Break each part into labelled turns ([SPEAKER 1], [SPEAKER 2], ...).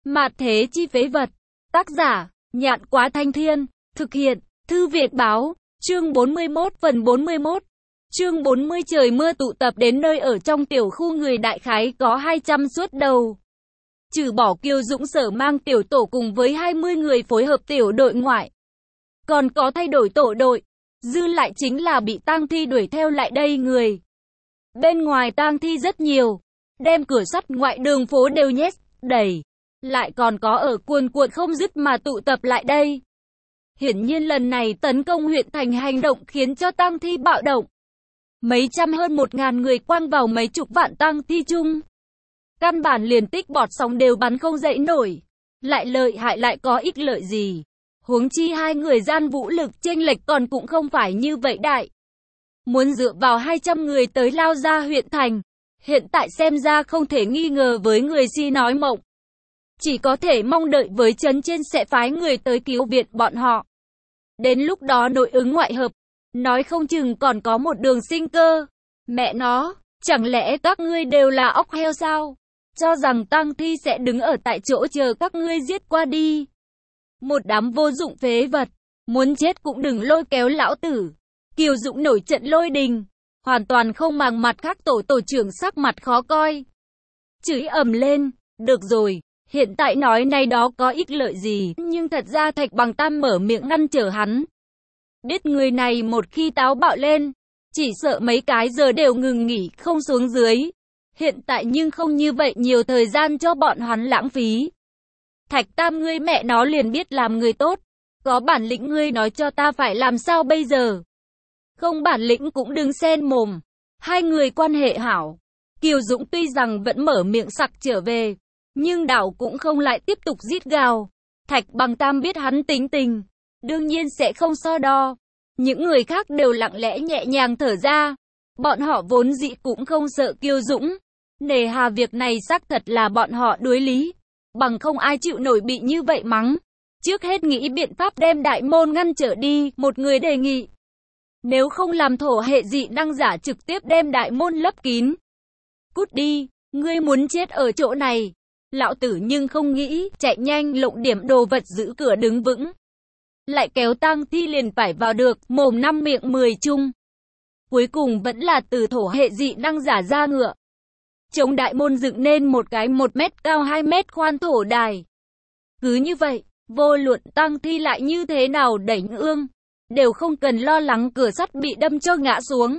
[SPEAKER 1] Mạt thế chi phế vật. Tác giả, Nhạn Quá Thanh Thiên. Thực hiện, Thư Việt Báo. Chương 41 phần 41. Chương 40 trời mưa tụ tập đến nơi ở trong tiểu khu người đại khái có 200 suất đầu. Trừ bỏ Kiều Dũng Sở mang tiểu tổ cùng với 20 người phối hợp tiểu đội ngoại. Còn có thay đổi tổ đội. Dư lại chính là bị tang thi đuổi theo lại đây người. Bên ngoài tang thi rất nhiều. Đem cửa sắt ngoại đường phố đều nhét, đầy. Lại còn có ở cuồn cuộn không dứt mà tụ tập lại đây. Hiển nhiên lần này tấn công huyện thành hành động khiến cho tang thi bạo động. Mấy trăm hơn 1.000 người quăng vào mấy chục vạn tang thi chung. Căn bản liền tích bọt sóng đều bắn không dậy nổi. Lại lợi hại lại có ích lợi gì. Huống chi hai người gian vũ lực chênh lệch còn cũng không phải như vậy đại. Muốn dựa vào 200 người tới lao ra huyện thành. Hiện tại xem ra không thể nghi ngờ với người si nói mộng. Chỉ có thể mong đợi với trấn trên sẽ phái người tới cứu viện bọn họ. Đến lúc đó nội ứng ngoại hợp. Nói không chừng còn có một đường sinh cơ. Mẹ nó, chẳng lẽ các ngươi đều là ốc heo sao? Cho rằng tang thi sẽ đứng ở tại chỗ chờ các ngươi giết qua đi. Một đám vô dụng phế vật. Muốn chết cũng đừng lôi kéo lão tử. Kiều Dũng nổi trận lôi đình. Hoàn toàn không màng mặt khác tổ trưởng sắc mặt khó coi. Chửi ầm lên. Được rồi, hiện tại nói này đó có ích lợi gì. Nhưng thật ra Thạch Bằng Tam mở miệng ngăn trở hắn. Biết người này một khi táo bạo lên. Chỉ sợ mấy cái giờ đều ngừng nghỉ không xuống dưới. Hiện tại nhưng không như vậy nhiều thời gian cho bọn hắn lãng phí. Thạch Tam ngươi mẹ nó liền biết làm người tốt. Có bản lĩnh ngươi nói cho ta phải làm sao bây giờ. Không bản lĩnh cũng đừng xen mồm. Hai người quan hệ hảo. Kiều Dũng tuy rằng vẫn mở miệng sặc trở về. Nhưng đảo cũng không lại tiếp tục rít gào. Thạch Bằng Tam biết hắn tính tình. Đương nhiên sẽ không so đo. Những người khác đều lặng lẽ nhẹ nhàng thở ra. Bọn họ vốn dĩ cũng không sợ Kiều Dũng. Nề hà việc này xác thật là bọn họ đuối lý. Bằng không ai chịu nổi bị như vậy mắng. Trước hết nghĩ biện pháp đem đại môn ngăn trở đi. Một người đề nghị. Nếu không làm thổ hệ dị năng giả trực tiếp đem đại môn lấp kín. Cút đi, ngươi muốn chết ở chỗ này. Lão tử nhưng không nghĩ, chạy nhanh lộng điểm đồ vật giữ cửa đứng vững. Lại kéo tang thi liền phải vào được, mồm 5 miệng 10 chung. Cuối cùng vẫn là từ thổ hệ dị năng giả ra ngựa. Chống đại môn dựng nên một cái 1 mét cao 2 mét khoan thổ đài. Cứ như vậy, vô luận tang thi lại như thế nào đẩy ương, đều không cần lo lắng cửa sắt bị đâm cho ngã xuống.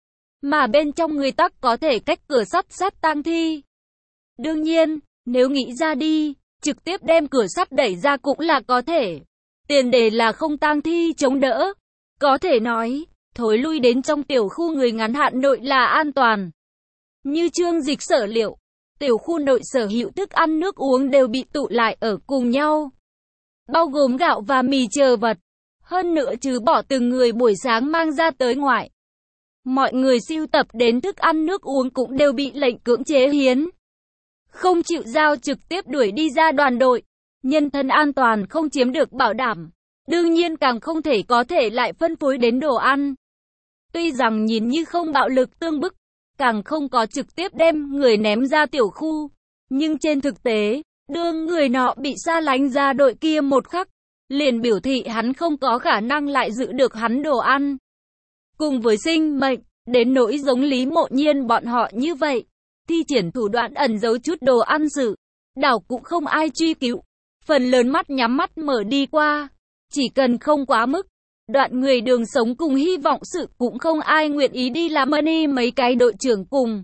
[SPEAKER 1] Mà bên trong người tắc có thể cách cửa sắt sát tang thi. Đương nhiên, nếu nghĩ ra đi, trực tiếp đem cửa sắt đẩy ra cũng là có thể. Tiền đề là không tang thi chống đỡ. Có thể nói, thối lui đến trong tiểu khu người ngắn hạn nội là an toàn. Như Trương Dịch sở liệu, tiểu khu nội sở hữu thức ăn nước uống đều bị tụ lại ở cùng nhau. Bao gồm gạo và mì chờ vật. Hơn nữa trừ bỏ từng người buổi sáng mang ra tới ngoại. Mọi người sưu tập đến thức ăn nước uống cũng đều bị lệnh cưỡng chế hiến. Không chịu giao trực tiếp đuổi đi ra đoàn đội. Nhân thân an toàn không chiếm được bảo đảm. Đương nhiên càng không thể có thể lại phân phối đến đồ ăn. Tuy rằng nhìn như không bạo lực tương bức, càng không có trực tiếp đem người ném ra tiểu khu. Nhưng trên thực tế, đương người nọ bị xa lánh ra đội kia một khắc, liền biểu thị hắn không có khả năng lại giữ được hắn đồ ăn. Cùng với sinh mệnh, đến nỗi giống Lý Mộ Nhiên bọn họ như vậy, thi triển thủ đoạn ẩn giấu chút đồ ăn sự, đảo cũng không ai truy cứu. Phần lớn mắt nhắm mắt mở đi qua, chỉ cần không quá mức. Đoạn người đường sống cùng hy vọng sự cũng không ai nguyện ý đi làm ơn mấy cái đội trưởng cùng.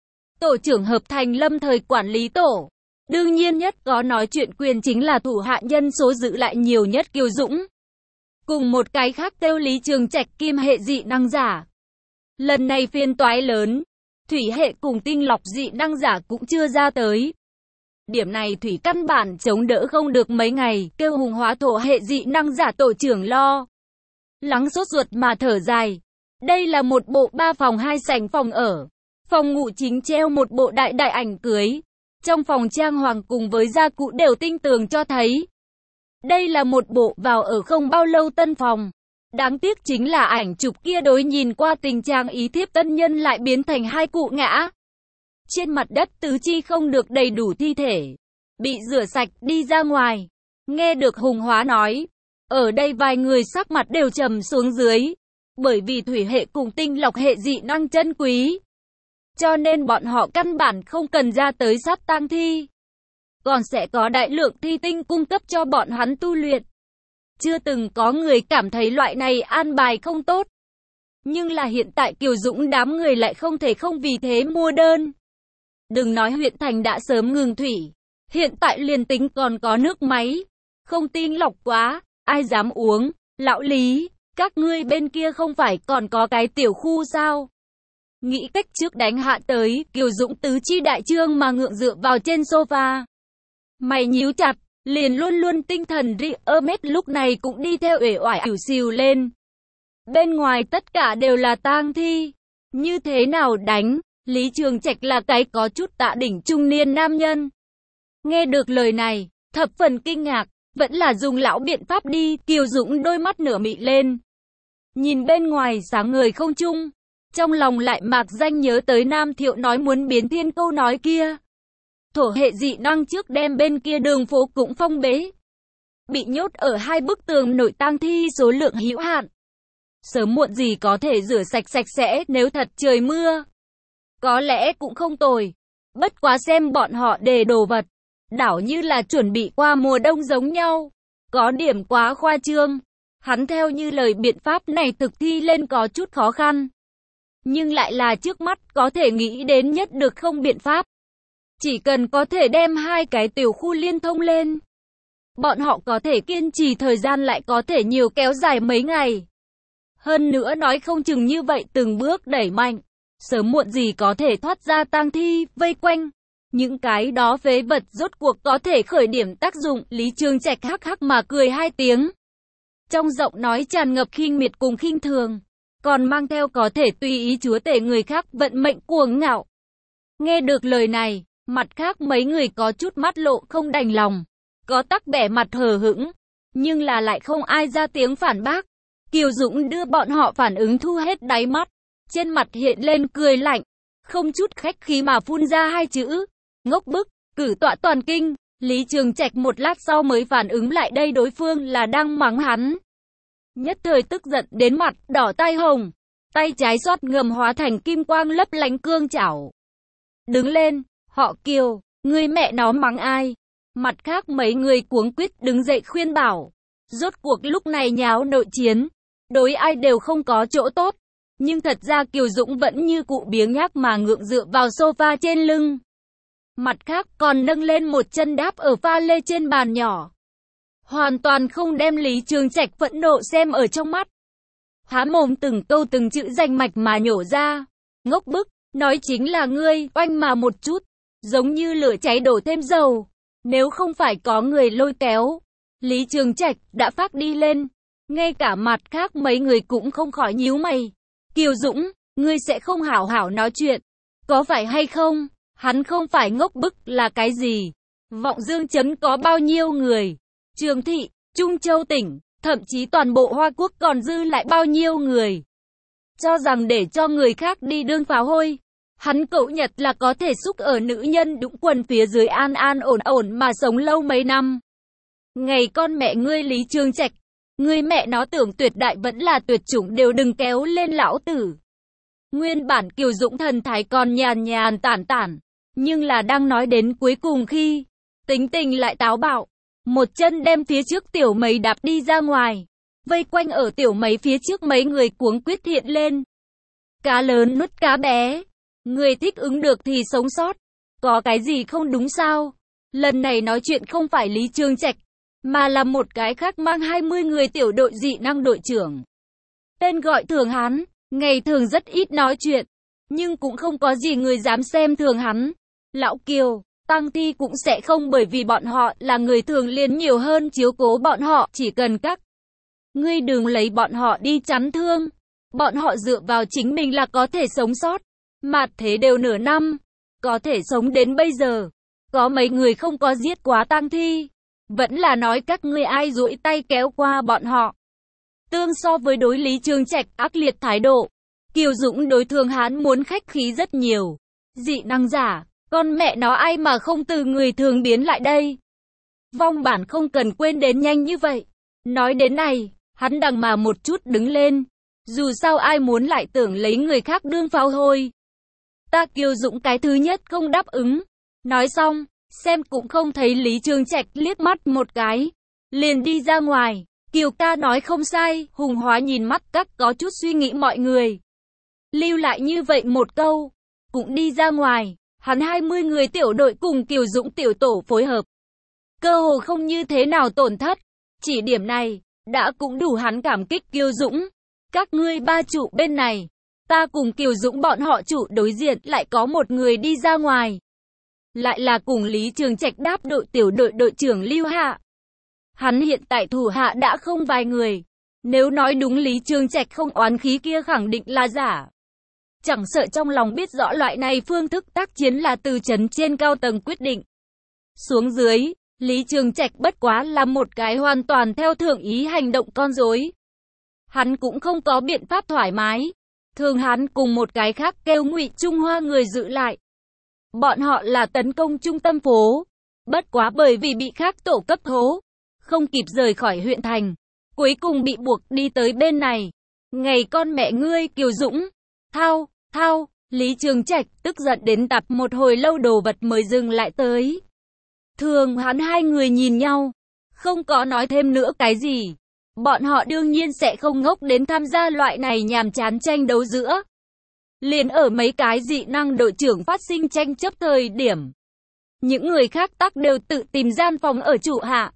[SPEAKER 1] Tổ trưởng hợp thành lâm thời quản lý tổ. Đương nhiên nhất có nói chuyện quyền chính là thủ hạ nhân số giữ lại nhiều nhất Kiều Dũng. Cùng một cái khác kêu Lý Trường Trạch kim hệ dị năng giả. Lần này phiên toái lớn, thủy hệ cùng tinh lọc dị năng giả cũng chưa ra tới. Điểm này thủy căn bản chống đỡ không được mấy ngày, kêu hùng hóa thổ hệ dị năng giả tổ trưởng lo. Lắng sốt ruột mà thở dài. Đây là một bộ 3 phòng 2 sảnh phòng ở. Phòng ngủ chính treo một bộ đại ảnh cưới. Trong phòng trang hoàng cùng với gia cụ đều tinh tường cho thấy. Đây là một bộ vào ở không bao lâu tân phòng. Đáng tiếc chính là ảnh chụp kia đối nhìn qua tình trạng ý thiếp tân nhân lại biến thành hai cụ ngã. Trên mặt đất tứ chi không được đầy đủ thi thể. bị rửa sạch đi ra ngoài. Nghe được Hùng Hóa nói, ở đây vài người sắc mặt đều trầm xuống dưới, bởi vì thủy hệ cùng tinh lọc hệ dị năng chân quý, cho nên bọn họ căn bản không cần ra tới sát tang thi, còn sẽ có đại lượng thi tinh cung cấp cho bọn hắn tu luyện. Chưa từng có người cảm thấy loại này an bài không tốt, nhưng là hiện tại Kiều Dũng đám người lại không thể không vì thế mua đơn. Đừng nói huyện thành đã sớm ngừng thủy, hiện tại liền tính còn có nước máy, không tinh lọc quá, ai dám uống. Lão Lý, các ngươi bên kia không phải còn có cái tiểu khu sao? Nghĩ cách trước đánh hạ tới, Kiều Dũng tứ chi đại trương mà ngượng dựa vào trên sofa. Mày nhíu chặt, liền luôn luôn tinh thần Riomet lúc này cũng đi theo uể oải ỉu xìu lên. Bên ngoài tất cả đều là tang thi, như thế nào đánh? Lý Trường Trạch là cái có chút tạ đỉnh trung niên nam nhân. Nghe được lời này, thập phần kinh ngạc, vẫn là dùng lão biện pháp đi. Kiều Dũng đôi mắt nửa mị lên, nhìn bên ngoài sáng ngời không trung, trong lòng lại mạc danh nhớ tới Nam Thiệu nói muốn biến thiên câu nói kia. Thổ hệ dị năng trước đem bên kia đường phố cũng phong bế, bị nhốt ở hai bức tường nội tang thi số lượng hữu hạn, sớm muộn gì có thể rửa sạch sạch sẽ. Nếu thật trời mưa, có lẽ cũng không tồi. Bất quá xem bọn họ đề đồ vật, đảo như là chuẩn bị qua mùa đông giống nhau, có điểm quá khoa trương. Hắn theo như lời biện pháp này thực thi lên có chút khó khăn, nhưng lại là trước mắt có thể nghĩ đến nhất được không biện pháp. Chỉ cần có thể đem hai cái tiểu khu liên thông lên, bọn họ có thể kiên trì thời gian lại có thể nhiều kéo dài mấy ngày. Hơn nữa nói không chừng như vậy từng bước đẩy mạnh, sớm muộn gì có thể thoát ra tang thi vây quanh. Những cái đó phế vật rốt cuộc có thể khởi điểm tác dụng. Lý Trường Trạch hắc hắc mà cười hai tiếng, trong giọng nói tràn ngập khinh miệt cùng khinh thường, còn mang theo có thể tùy ý chúa tể người khác vận mệnh cuồng ngạo. Nghe được lời này, mặt khác mấy người có chút mắt lộ không đành lòng, có tắc bẻ mặt hờ hững, nhưng là lại không ai ra tiếng phản bác. Kiều Dũng đưa bọn họ phản ứng thu hết đáy mắt, trên mặt hiện lên cười lạnh, không chút khách khí mà phun ra hai chữ: ngốc bức. Cử tọa toàn kinh. Lý Trường Trạch một lát sau mới phản ứng lại đây đối phương là đang mắng hắn, nhất thời tức giận đến mặt đỏ tai hồng, tay trái xoát ngầm hóa thành kim quang lấp lánh cương chảo. Đứng lên, họ Kiều, ngươi mẹ nó mắng ai? Mặt khác mấy người cuống quýt đứng dậy khuyên bảo. Rốt cuộc lúc này nháo nội chiến, đối ai đều không có chỗ tốt. Nhưng thật ra Kiều Dũng vẫn như cụ biếng nhác mà ngượng dựa vào sofa trên lưng, mặt khác còn nâng lên một chân đáp ở pha lê trên bàn nhỏ, hoàn toàn không đem Lý Trường Trạch phẫn nộ xem ở trong mắt. Há mồm từng câu từng chữ rành mạch mà nhổ ra: ngốc bức, nói chính là ngươi. Oanh mà một chút, giống như lửa cháy đổ thêm dầu. Nếu không phải có người lôi kéo, Lý Trường Trạch đã phát đi lên. Ngay cả mặt khác mấy người cũng không khỏi nhíu mày. Kiều Dũng, ngươi sẽ không hảo hảo nói chuyện, có phải hay không? Hắn không phải ngốc bức là cái gì? Vọng Dương Trấn có bao nhiêu người? Trường Thị, Trung Châu tỉnh, thậm chí toàn bộ Hoa Quốc còn dư lại bao nhiêu người? Cho rằng để cho người khác đi đương pháo hôi, hắn cậu Nhật là có thể xúc ở nữ nhân đũng quần phía dưới an an ổn ổn mà sống lâu mấy năm. Ngày con mẹ ngươi Lý Trường Trạch, ngươi mẹ nó tưởng tuyệt đại vẫn là tuyệt chủng đều đừng kéo lên lão tử. Nguyên bản Kiều Dũng thần thái còn nhàn nhàn tản tản, nhưng là đang nói đến cuối cùng khi, tính tình lại táo bạo, một chân đem phía trước tiểu mấy đạp đi ra ngoài, vây quanh ở tiểu mấy phía trước mấy người cuống quyết hiện lên. Cá lớn nuốt cá bé, người thích ứng được thì sống sót, có cái gì không đúng sao? Lần này nói chuyện không phải Lý Trường Trạch, mà là một cái khác mang 20 người tiểu đội dị năng đội trưởng. Tên gọi Thường hắn, ngày thường rất ít nói chuyện, nhưng cũng không có gì người dám xem thường hắn. Lão Kiều, tang thi cũng sẽ không bởi vì bọn họ là người thường liền nhiều hơn chiếu cố bọn họ, chỉ cần các ngươi đừng lấy bọn họ đi chắn thương. Bọn họ dựa vào chính mình là có thể sống sót. Mạt thế đều nửa năm, có thể sống đến bây giờ, có mấy người không có giết quá tang thi. Vẫn là nói các ngươi ai duỗi tay kéo qua bọn họ. Tương so với đối Lý Trường Trạch ác liệt thái độ, Kiều Dũng đối Thường Hán muốn khách khí rất nhiều. Dị năng giả, Con mẹ nó ai mà không từ người thường biến lại đây. Vong bản không cần quên đến nhanh như vậy. Nói đến này, hắn đằng mà một chút đứng lên. Dù sao ai muốn lại tưởng lấy người khác đương pháo hôi. Ta Kiều Dũng cái thứ nhất không đáp ứng. Nói xong, xem cũng không thấy Lý Trường Trạch liếc mắt một cái. Liền đi ra ngoài. Kiều ca nói không sai, Hùng Hóa nhìn mắt các có chút suy nghĩ mọi người. Lưu lại như vậy một câu. Cũng đi ra ngoài. Hắn 20 người tiểu đội cùng Kiều Dũng tiểu tổ phối hợp. Cơ hồ không như thế nào tổn thất. Chỉ điểm này, đã cũng đủ hắn cảm kích Kiều Dũng. Các ngươi ba trụ bên này. Ta cùng Kiều Dũng bọn họ trụ đối diện lại có một người đi ra ngoài. Lại là cùng Lý Trường Trạch đáp đội tiểu đội đội trưởng Lưu Hạ. Hắn hiện tại thủ hạ đã không vài người. Nếu nói đúng Lý Trường Trạch không oán khí kia khẳng định là giả. Chẳng sợ trong lòng biết rõ loại này phương thức tác chiến là từ trấn trên cao tầng quyết định. Xuống dưới, Lý Trường Trạch bất quá là một cái hoàn toàn theo thượng ý hành động con rối. Hắn cũng không có biện pháp thoải mái. Thường hắn cùng một cái khác kêu Ngụy Trung Hoa người giữ lại. Bọn họ là tấn công trung tâm phố. Bất quá bởi vì bị khác tổ cấp thố. Không kịp rời khỏi huyện thành. Cuối cùng bị buộc đi tới bên này. Ngày con mẹ ngươi Kiều Dũng. Thao, Lý Trường Trạch tức giận đến tập một hồi lâu đồ vật mới dừng lại tới. Thường hắn hai người nhìn nhau. Không có nói thêm nữa cái gì. Bọn họ đương nhiên sẽ không ngốc đến tham gia loại này nhàm chán tranh đấu giữa. Liền ở mấy cái dị năng đội trưởng phát sinh tranh chấp thời điểm. Những người khác tắc đều tự tìm gian phòng ở trụ hạ.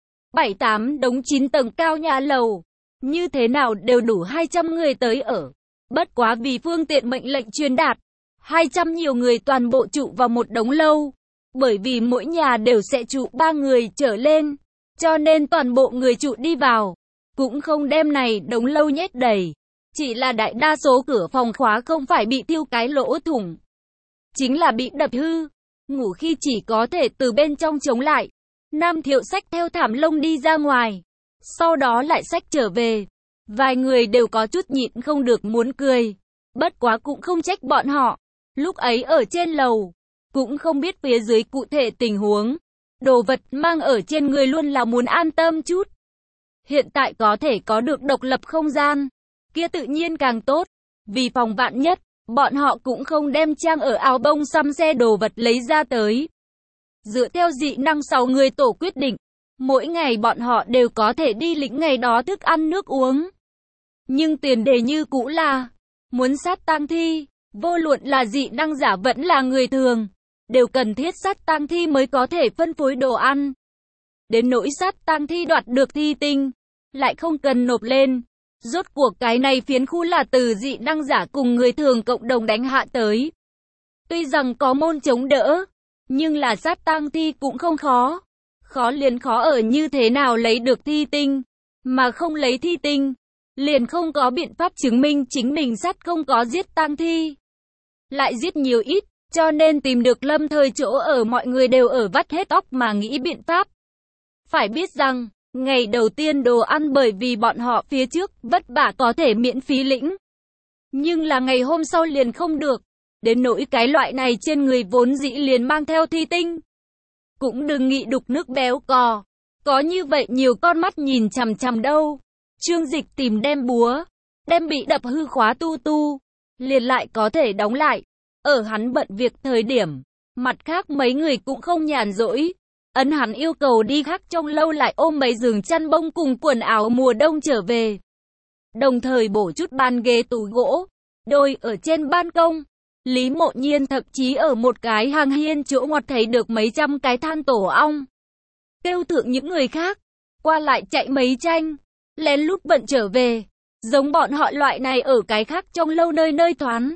[SPEAKER 1] 7-8 đống 9 tầng cao nhà lầu. Như thế nào đều đủ 200 người tới ở. Bất quá vì phương tiện mệnh lệnh truyền đạt. 200 nhiều người toàn bộ trụ vào một đống lâu. Bởi vì mỗi nhà đều sẽ trụ 3 người trở lên. Cho nên toàn bộ người trụ đi vào. Cũng không đem này đống lâu nhét đầy. Chỉ là đại đa số cửa phòng khóa không phải bị thiêu cái lỗ thủng. Chính là bị đập hư. Ngủ khi chỉ có thể từ bên trong chống lại. Nam Thiệu xách theo thảm lông đi ra ngoài. Sau đó lại xách trở về. Vài người đều có chút nhịn không được muốn cười. Bất quá cũng không trách bọn họ. Lúc ấy ở trên lầu. Cũng không biết phía dưới cụ thể tình huống. Đồ vật mang ở trên người luôn là muốn an tâm chút. Hiện tại có thể có được độc lập không gian. Kia tự nhiên càng tốt. Vì phòng vạn nhất, bọn họ cũng không đem trang ở áo bông xăm xe đồ vật lấy ra tới. Dựa theo dị năng 6 người tổ quyết định, mỗi ngày bọn họ đều có thể đi lĩnh ngày đó thức ăn nước uống. Nhưng tiền đề như cũ là, muốn sát tang thi, vô luận là dị năng giả vẫn là người thường, đều cần thiết sát tang thi mới có thể phân phối đồ ăn. Đến nỗi sát tang thi đoạt được thi tinh, lại không cần nộp lên. Rốt cuộc cái này phiến khu là từ dị năng giả cùng người thường cộng đồng đánh hạ tới. Tuy rằng có môn chống đỡ, nhưng là sát tang thi cũng không khó. Khó liền khó ở như thế nào lấy được thi tinh, mà không lấy thi tinh, liền không có biện pháp chứng minh chính mình sát không có giết tang thi. Lại giết nhiều ít, cho nên tìm được lâm thời chỗ ở mọi người đều ở vắt hết óc mà nghĩ biện pháp. Phải biết rằng, ngày đầu tiên đồ ăn bởi vì bọn họ phía trước vất vả có thể miễn phí lĩnh. Nhưng là ngày hôm sau liền không được. Đến nỗi cái loại này trên người vốn dĩ liền mang theo thi tinh. Cũng đừng nghĩ đục nước béo cò. Có như vậy nhiều con mắt nhìn chằm chằm đâu. Trương Dịch tìm đem búa. Đem bị đập hư khóa tu. Liền lại có thể đóng lại. Ở hắn bận việc thời điểm. Mặt khác mấy người cũng không nhàn rỗi. Ấn hắn yêu cầu đi khác trong lâu lại ôm mấy giường chăn bông cùng quần áo mùa đông trở về. Đồng thời bổ chút bàn ghế tủ gỗ. Đôi ở trên ban công. Lý Mộ Nhiên thậm chí ở một cái hàng hiên chỗ ngoặt thấy được mấy trăm cái than tổ ong. Kêu thượng những người khác. Qua lại chạy mấy tranh. Lén lút bận trở về. Giống bọn họ loại này ở cái khác trong lâu nơi nơi thoán.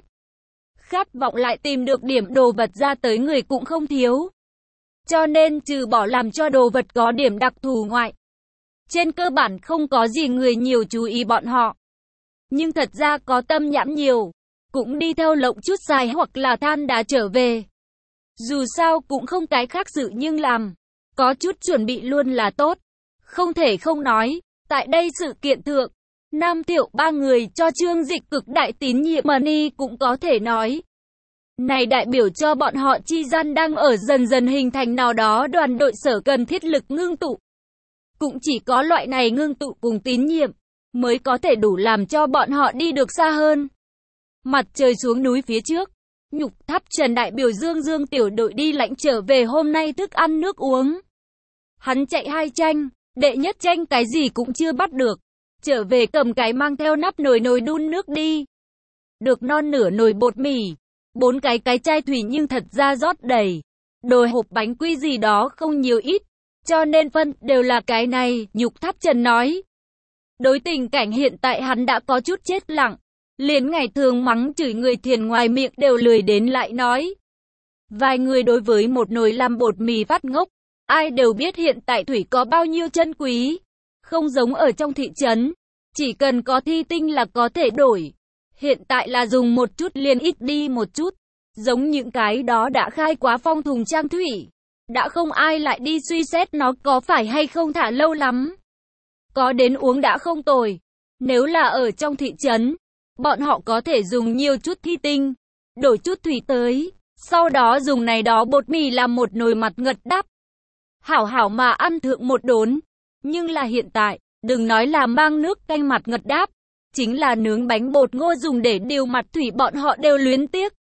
[SPEAKER 1] Khát vọng lại tìm được điểm đồ vật ra tới người cũng không thiếu. Cho nên trừ bỏ làm cho đồ vật có điểm đặc thù ngoại. Trên cơ bản không có gì người nhiều chú ý bọn họ. Nhưng thật ra có tâm nhãn nhiều. Cũng đi theo lộng chút xài hoặc là than đá trở về. Dù sao cũng không cái khác sự nhưng làm. Có chút chuẩn bị luôn là tốt. Không thể không nói. Tại đây sự kiện thượng. Nam Thiệu 3 người cho Trương Dịch cực đại tín nhiệm money cũng có thể nói. Này đại biểu cho bọn họ chi gian đang ở dần dần hình thành nào đó đoàn đội sở cần thiết lực ngưng tụ. Cũng chỉ có loại này ngưng tụ cùng tín nhiệm, mới có thể đủ làm cho bọn họ đi được xa hơn. Mặt trời xuống núi phía trước, Nhục Tháp Trần đại biểu Dương tiểu đội đi lãnh trở về hôm nay thức ăn nước uống. Hắn chạy 2 tranh, đệ nhất tranh cái gì cũng chưa bắt được. Trở về cầm cái mang theo nắp nồi đun nước đi. Được non nửa nồi bột mì, 4 cái chai thủy nhưng thật ra rót đầy. Đồ hộp bánh quy gì đó không nhiều ít, cho nên phân đều là cái này, Nhục Tháp Trần nói. Đối tình cảnh hiện tại hắn đã có chút chết lặng, liền ngày thường mắng chửi người thiền ngoài miệng đều lười đến lại nói. Vài người đối với một nồi làm bột mì phát ngốc, ai đều biết hiện tại thủy có bao nhiêu chân quý, không giống ở trong thị trấn, chỉ cần có thi tinh là có thể đổi. Hiện tại là dùng một chút liền ít đi một chút, giống những cái đó đã khai quá phong thùng trang thủy, đã không ai lại đi suy xét nó có phải hay không thả lâu lắm. Có đến uống đã không tồi. Nếu là ở trong thị trấn, bọn họ có thể dùng nhiều chút thi tinh, đổi chút thủy tới, sau đó dùng này đó bột mì làm một nồi mặt ngật đắp. Hảo hảo mà ăn thượng một đốn. Nhưng là hiện tại, đừng nói là mang nước canh mặt ngật đáp, chính là nướng bánh bột ngô dùng để điều mặt thủy bọn họ đều luyến tiếc.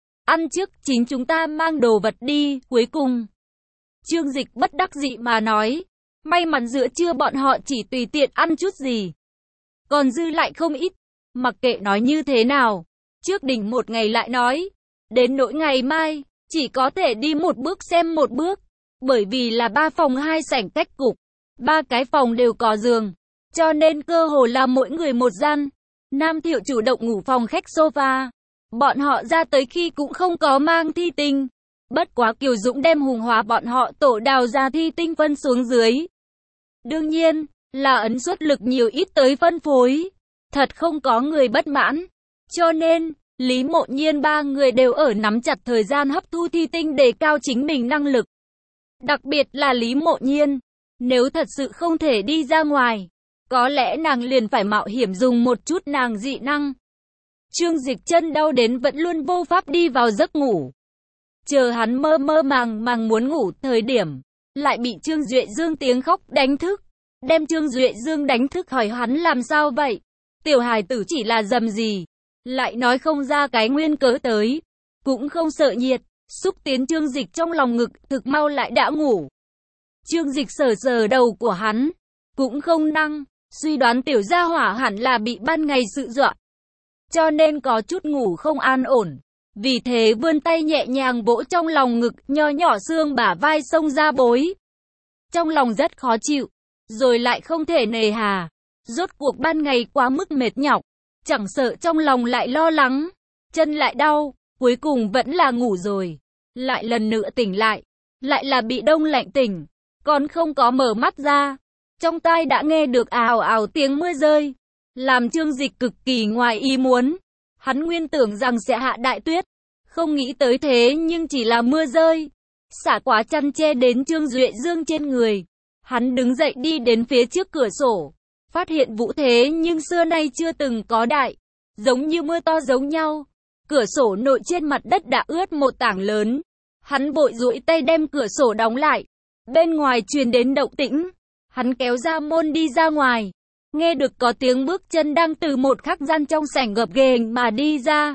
[SPEAKER 1] Ăn trước chính chúng ta mang đồ vật đi, cuối cùng. Trương Dịch bất đắc dĩ mà nói, may mắn giữa trưa bọn họ chỉ tùy tiện ăn chút gì. Còn dư lại không ít, mặc kệ nói như thế nào, trước đỉnh một ngày lại nói, đến nỗi ngày mai, chỉ có thể đi một bước xem một bước, bởi vì là 3 phòng 2 sảnh cách cục, 3 cái phòng đều có giường, cho nên cơ hồ là mỗi người một gian. Nam Thiệu chủ động ngủ phòng khách sofa, bọn họ ra tới khi cũng không có mang thi tinh. Bất quá Kiều Dũng đem Hùng Hóa bọn họ tổ đào ra thi tinh phân xuống dưới. Đương nhiên, là ấn suất lực nhiều ít tới phân phối. Thật không có người bất mãn. Cho nên, Lý Mộ Nhiên 3 người đều ở nắm chặt thời gian hấp thu thi tinh để cao chính mình năng lực. Đặc biệt là Lý Mộ Nhiên. Nếu thật sự không thể đi ra ngoài, có lẽ nàng liền phải mạo hiểm dùng một chút nàng dị năng. Trương Dịch chân đau đến vẫn luôn vô pháp đi vào giấc ngủ. Chờ hắn mơ mơ màng muốn ngủ thời điểm, lại bị Trương Duệ Dương tiếng khóc đánh thức. Đem Trương Duệ Dương đánh thức hỏi hắn làm sao vậy? Tiểu hài tử chỉ là dầm gì? Lại nói không ra cái nguyên cớ tới. Cũng không sợ nhiệt, xúc tiến Trương Dịch trong lòng ngực, thực mau lại đã ngủ. Trương Dịch sờ đầu của hắn, cũng không năng, suy đoán tiểu gia hỏa hẳn là bị ban ngày sự dọa. Cho nên có chút ngủ không an ổn. Vì thế vươn tay nhẹ nhàng vỗ trong lòng ngực, nho nhỏ xương bả vai xông ra bối. Trong lòng rất khó chịu, rồi lại không thể nề hà. Rốt cuộc ban ngày quá mức mệt nhọc, chẳng sợ trong lòng lại lo lắng, chân lại đau, cuối cùng vẫn là ngủ rồi. Lại lần nữa tỉnh lại là bị đông lạnh tỉnh, còn không có mở mắt ra. Trong tai đã nghe được ào ào tiếng mưa rơi, làm Trương Dịch cực kỳ ngoài ý muốn. Hắn nguyên tưởng rằng sẽ hạ đại tuyết, không nghĩ tới thế nhưng chỉ là mưa rơi. Xả quá chăn che đến Trương Duệ Dương trên người. Hắn đứng dậy đi đến phía trước cửa sổ, phát hiện vũ thế nhưng xưa nay chưa từng có đại, giống như mưa to giống nhau. Cửa sổ nội trên mặt đất đã ướt một tảng lớn. Hắn vội duỗi tay đem cửa sổ đóng lại. Bên ngoài truyền đến động tĩnh. Hắn kéo ra môn đi ra ngoài. Nghe được có tiếng bước chân đang từ một khắc gian trong sảnh gập ghềnh mà đi ra.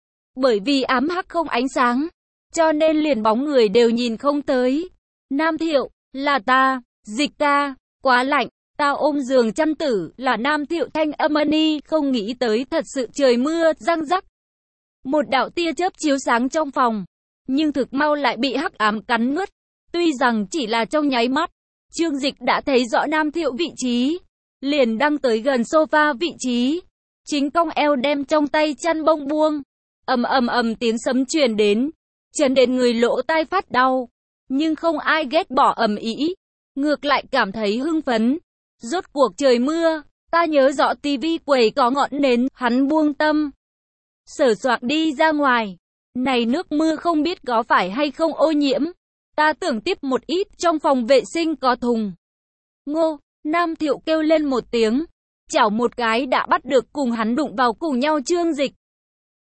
[SPEAKER 1] Bởi vì ám hắc không ánh sáng, cho nên liền bóng người đều nhìn không tới. Nam Thiệu, là ta, Dịch ca, quá lạnh, tao ôm giường chăn tử, là Nam Thiệu thanh âm ni, không nghĩ tới thật sự trời mưa, răng rắc. Một đạo tia chớp chiếu sáng trong phòng, nhưng thực mau lại bị hắc ám cắn nuốt. Tuy rằng chỉ là trong nháy mắt, Trương Dịch đã thấy rõ Nam Thiệu vị trí, liền đang tới gần sofa vị trí, chính cong eo đem trong tay chăn bông buông. Ầm tiếng sấm truyền đến, chấn đến người lỗ tai phát đau, nhưng không ai ghét bỏ ầm ĩ, ngược lại cảm thấy hưng phấn. Rốt cuộc trời mưa, ta nhớ rõ tivi quầy có ngọn nến, hắn buông tâm, sờ soạng đi ra ngoài. Này nước mưa không biết có phải hay không ô nhiễm, ta tưởng tiếp một ít, trong phòng vệ sinh có thùng. Ngô, Nam Thiệu kêu lên một tiếng, chảo một cái đã bắt được cùng hắn đụng vào cùng nhau Trương Dịch.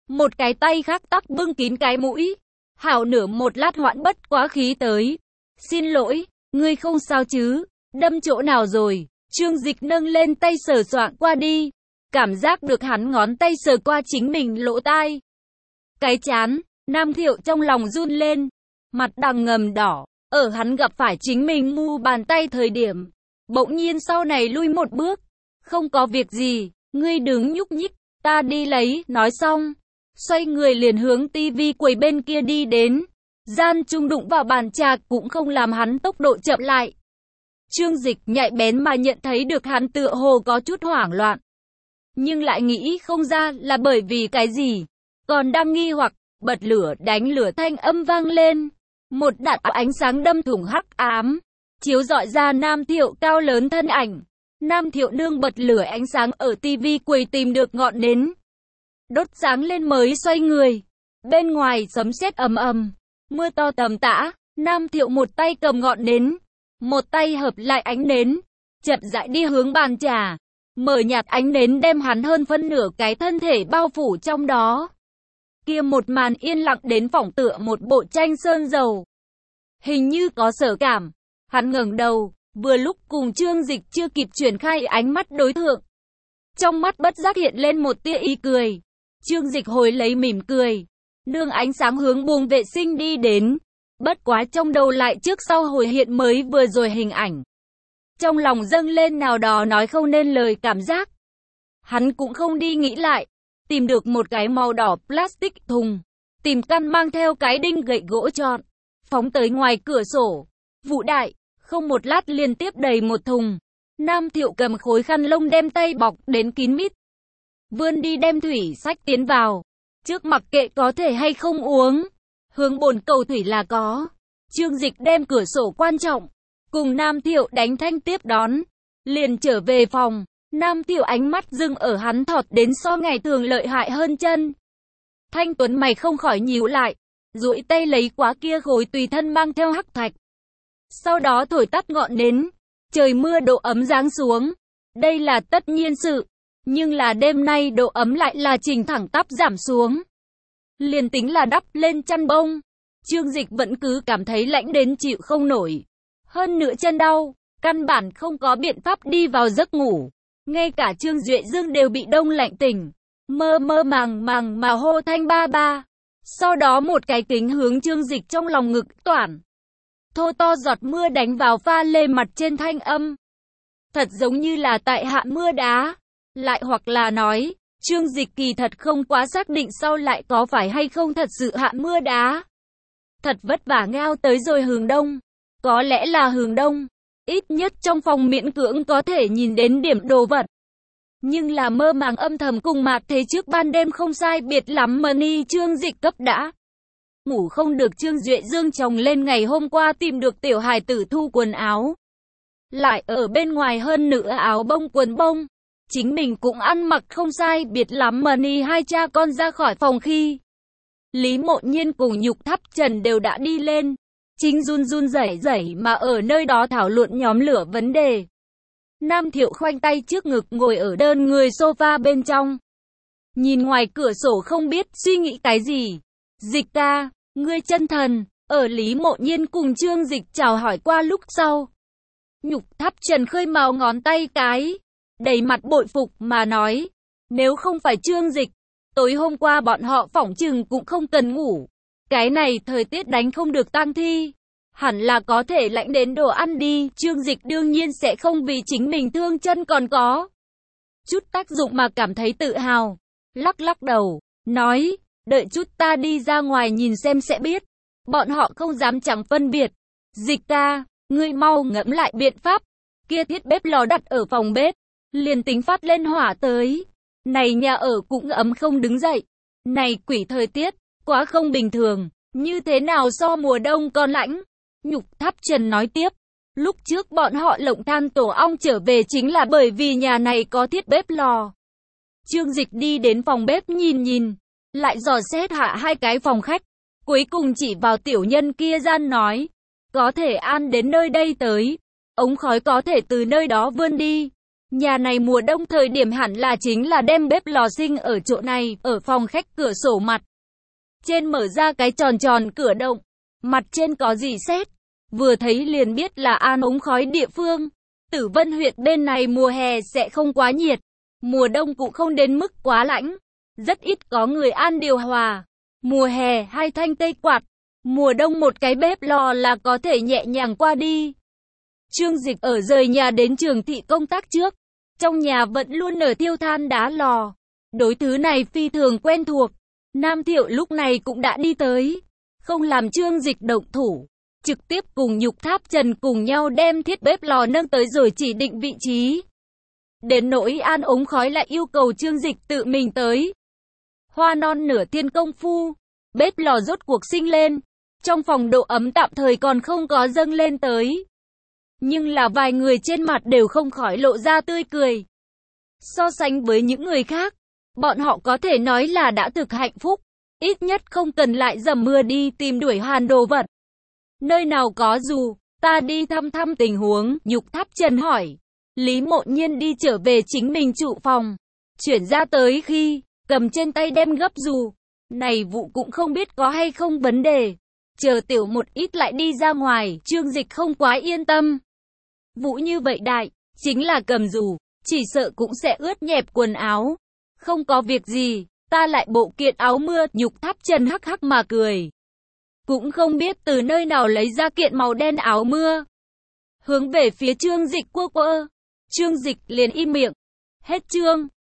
[SPEAKER 1] một cái tay khác tắc bưng kín cái mũi. Hảo nửa một lát hoãn bất quá khí tới. Xin lỗi, ngươi không sao chứ? Đâm chỗ nào rồi? Trương Dịch nâng lên tay sờ soạng qua đi. Cảm giác được hắn ngón tay sờ qua chính mình lỗ tai. Cái chán, Nam Thiệu trong lòng run lên. Mặt đằng ngầm đỏ, ở hắn gặp phải chính mình mu bàn tay thời điểm. Bỗng nhiên sau này lui một bước. Không có việc gì, ngươi đừng nhúc nhích, ta đi lấy, nói xong. Xoay người liền hướng tivi quầy bên kia đi đến. Gian trung đụng vào bàn trà cũng không làm hắn tốc độ chậm lại. Trương Dịch nhạy bén mà nhận thấy được hắn tựa hồ có chút hoảng loạn. Nhưng lại nghĩ không ra là bởi vì cái gì. Còn đang nghi hoặc, bật lửa đánh lửa thanh âm vang lên. Một đạo ánh sáng đâm thủng hắc ám, chiếu rọi ra Nam Thiệu cao lớn thân ảnh. Nam Thiệu nương bật lửa ánh sáng ở tivi quầy tìm được ngọn nến. Đốt sáng lên mới xoay người. Bên ngoài sấm sét ầm ầm, mưa to tầm tã. Nam Thiệu một tay cầm ngọn nến, một tay hợp lại ánh nến, chậm rãi đi hướng bàn trà. Mở nhạt ánh nến đem hắn hơn phân nửa cái thân thể bao phủ trong đó. Kia một màn yên lặng đến phỏng tựa một bộ tranh sơn dầu. Hình như có sở cảm. Hắn ngẩng đầu, vừa lúc cùng Trương Dịch chưa kịp triển khai ánh mắt đối thượng. Trong mắt bất giác hiện lên một tia ý cười. Trương Dịch hồi lấy mỉm cười, nương ánh sáng hướng buồng vệ sinh đi đến. Bất quá trong đầu lại trước sau hồi hiện mới vừa rồi hình ảnh. Trong lòng dâng lên nào đó nói không nên lời cảm giác. Hắn cũng không đi nghĩ lại, tìm được một cái màu đỏ plastic thùng, tìm căn mang theo cái đinh gậy gỗ tròn, phóng tới ngoài cửa sổ. Vụ đại, không một lát liên tiếp đầy một thùng. Nam Thiệu cầm khối khăn lông đem tay bọc đến kín mít. Vươn đi đem thủy sách tiến vào. Trước mặc kệ có thể hay không uống. Hướng bồn cầu thủy là có. Trương Dịch đem cửa sổ quan trọng. Cùng Nam Thiệu đánh thanh tiếp đón. Liền trở về phòng. Nam Thiệu ánh mắt dừng ở hắn thọt đến so ngày thường lợi hại hơn chân. Thanh Tuấn mày không khỏi nhíu lại. Duỗi tay lấy quá kia khối tùy thân mang theo hắc thạch. Sau đó thổi tắt ngọn nến. Trời mưa độ ấm giáng xuống. Đây là tất nhiên sự. Nhưng là đêm nay độ ấm lại là trình thẳng tắp giảm xuống. Liền tính là đắp lên chăn bông. Trương Dịch vẫn cứ cảm thấy lạnh đến chịu không nổi. Hơn nữa chân đau. Căn bản không có biện pháp đi vào giấc ngủ. Ngay cả Trương Duệ Dương đều bị đông lạnh tỉnh. Mơ mơ màng màng mà hô thanh ba ba. Sau đó một cái kính hướng Trương Dịch trong lòng ngực toản. Thô to giọt mưa đánh vào pha lê mặt trên thanh âm. Thật giống như là tại hạ mưa đá. Lại hoặc là nói, Trương Dịch kỳ thật không quá xác định sau lại có phải hay không thật sự hạ mưa đá. Thật vất vả ngao tới rồi hướng đông. Có lẽ là hướng đông. Ít nhất trong phòng miễn cưỡng có thể nhìn đến điểm đồ vật. Nhưng là mơ màng âm thầm cùng mạt thế trước ban đêm không sai biệt lắm mà ni Trương Dịch cấp đã. Ngủ không được Trương Duệ Dương chồng lên ngày hôm qua tìm được tiểu hài tử thu quần áo. Lại ở bên ngoài hơn nữa áo bông quần bông. Chính mình cũng ăn mặc không sai biệt lắm mà ni hai cha con ra khỏi phòng khi. Lý Mộ Nhiên cùng Nhục Tháp Trần đều đã đi lên. Chính run run rẩy rẩy mà ở nơi đó thảo luận nhóm lửa vấn đề. Nam Thiệu khoanh tay trước ngực ngồi ở đơn người sofa bên trong. Nhìn ngoài cửa sổ không biết suy nghĩ cái gì. Dịch ca, ngươi chân thần, ở Lý Mộ Nhiên cùng Trương Dịch chào hỏi qua lúc sau. Nhục Tháp Trần khơi màu ngón tay cái. Đầy mặt bội phục mà nói. Nếu không phải Trương Dịch, tối hôm qua bọn họ phỏng chừng cũng không cần ngủ. Cái này thời tiết đánh không được tang thi. Hẳn là có thể lạnh đến đồ ăn đi. Trương Dịch đương nhiên sẽ không vì chính mình thương chân còn có chút tác dụng mà cảm thấy tự hào. Lắc lắc đầu, nói, đợi chút ta đi ra ngoài nhìn xem sẽ biết. Bọn họ không dám chẳng phân biệt. Dịch ca, ngươi mau ngẫm lại biện pháp. Kia thiết bếp lò đặt ở phòng bếp. Liền tính phát lên hỏa tới. Này nhà ở cũng ấm không đứng dậy. Này quỷ thời tiết, quá không bình thường. Như thế nào so mùa đông còn lạnh? Nhục Tháp Trần nói tiếp. Lúc trước bọn họ lộng than tổ ong trở về chính là bởi vì nhà này có thiết bếp lò. Trương Dịch đi đến phòng bếp nhìn. Lại dò xét hạ hai cái phòng khách. Cuối cùng chỉ vào tiểu nhân kia gian nói. Có thể an đến nơi đây tới. Ống khói có thể từ nơi đó vươn đi. Nhà này mùa đông thời điểm hẳn là chính là đem bếp lò sinh ở chỗ này, ở phòng khách cửa sổ mặt trên mở ra cái tròn tròn cửa động, mặt trên có rỉ sét, vừa thấy liền biết là an ống khói địa phương. Tử Vân huyện bên này mùa hè sẽ không quá nhiệt, mùa đông cũng không đến mức quá lạnh, rất ít có người an điều hòa. Mùa hè hai thanh cây quạt, mùa đông một cái bếp lò là có thể nhẹ nhàng qua đi. Trương Dịch ở rời nhà đến Trường Thị công tác trước, trong nhà vẫn luôn ở thiêu than đá lò. Đối thứ này phi thường quen thuộc. Nam Thiệu lúc này cũng đã đi tới, không làm Trương Dịch động thủ, trực tiếp cùng Nhục Tháp Trần cùng nhau đem thiết bếp lò nâng tới rồi chỉ định vị trí. Đến nỗi an ống khói lại yêu cầu Trương Dịch tự mình tới. Hoa non nửa thiên công phu, bếp lò rốt cuộc sinh lên. Trong phòng độ ấm tạm thời còn không có dâng lên tới. Nhưng là vài người trên mặt đều không khỏi lộ ra tươi cười. So sánh với những người khác, bọn họ có thể nói là đã thực hạnh phúc. Ít nhất không cần lại dầm mưa đi tìm đuổi hàn đồ vật. Nơi nào có dù, ta đi thăm thăm tình huống, Nhục Tháp Trần hỏi. Lý Mộ Nhiên đi trở về chính mình trụ phòng. Chuyển ra tới khi, cầm trên tay đem gấp dù. Này vụ cũng không biết có hay không vấn đề. Chờ tiểu một ít lại đi ra ngoài, Trương Dịch không quá yên tâm. Vụ như vậy đại, chính là cầm dù, chỉ sợ cũng sẽ ướt nhẹp quần áo. Không có việc gì, ta lại bộ kiện áo mưa, Nhục Tháp Trần hắc hắc mà cười. Cũng không biết từ nơi nào lấy ra kiện màu đen áo mưa. Hướng về phía Trương Dịch quơ quơ. Trương Dịch liền im miệng. Hết chương.